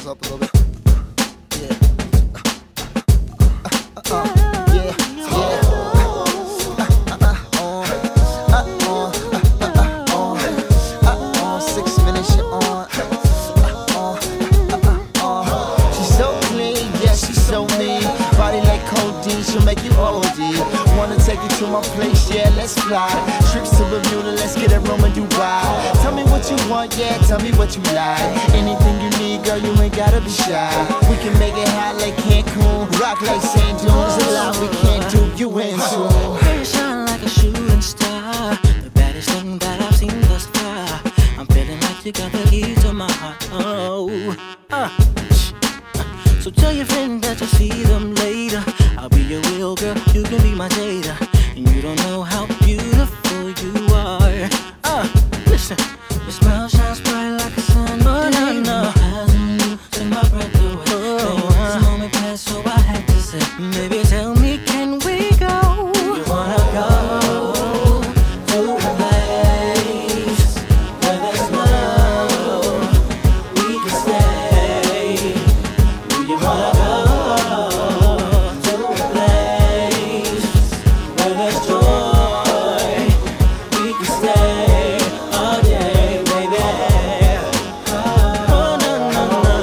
pause up a little bit. Yeah. Yeah. Yeah. 6 minutes, you're on. She's so clean, yeah, she's so mean. Body like codeine, she'll make you OD. Wanna take you to my place, yeah, let's fly. Trips to Bermuda, let's get a room in Dubai. Tell me what you want, yeah, tell me what you like. Anything you need, girl, you ain't gotta be shy. We can make it hot like Cancun, rock like St. John's. A lot we can't do, you into. You shine like a shooting star, the baddest thing that I've seen thus far. I'm feeling like you got the key to my heart. So tell your friends that you'll see them later. I'll be your real girl, you can be my Jada. And you don't know how beautiful you are. Listen, your smile shines bright like a sun. Oh, no, no. Eyes on you, take my breath away. This moment passed, so I had to say, baby, tell me, can we go? You wanna go to a place where there's love, we can stay. Do you wanna go to a place where there's joy, we can stay all day, baby. Oh, no, no, no.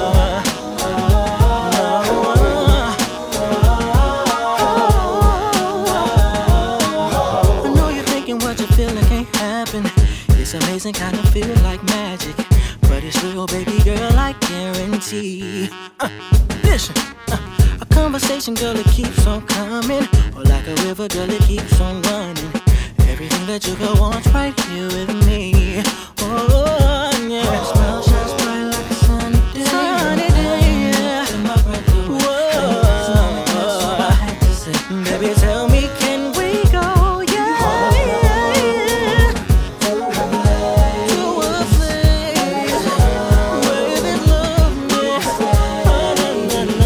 I know you're thinking what you're feeling can't happen. It's amazing, kind of feel like magic, but it's real, baby girl, I guarantee. Listen, a conversation, girl, it keeps on coming, or like a river, girl, it keeps on running. Everything that you go want's right here with me. Oh, yeah. Smile shines bright like a sunny day. Sunny day, yeah. Take my breath away. So I had to say, baby, tell me, can we go? Yeah, yeah, yeah. To a place where there's love, yeah. Oh, no, no, no.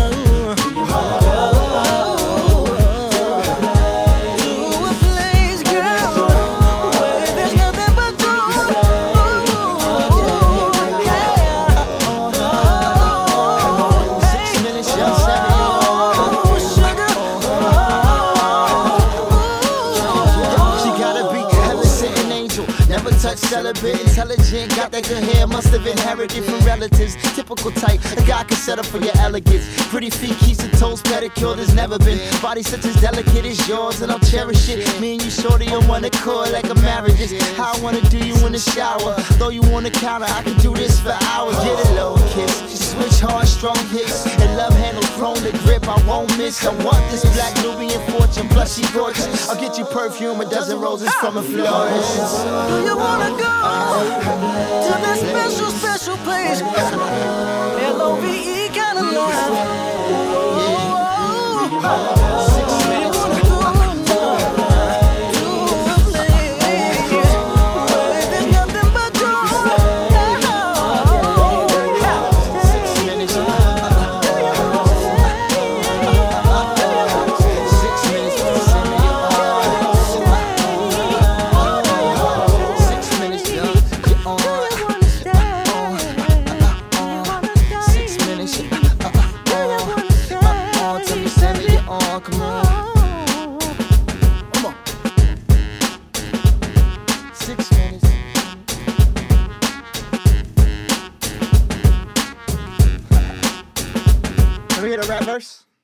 To a place, girl, where there's nothing but joy. Yeah. 6 minutes, young 7. She gotta be heaven sitting angel, never touch celibate, intelligent, got that good hair, must have inherited from relatives. Typical type, a guy can settle for your elegance. Pretty feet, keeps the toes pedicured, there's never been body such as delicate as yours, and I'll cherish it. Me and you shorty on one accord like a marriage is how I wanna do you in the shower. Though you on the counter, I can do this for hours. Get a low kiss, switch hard, strong hits, and love handles prone to grip. I won't miss. I want this black Nubian fortune, plus she gorgeous. I'll get you perfume, a dozen roses from a florist. Do you wanna go to that special, special place? L-O-V-E kind of love. Come on. 6 minutes. Can we hit a rap verse?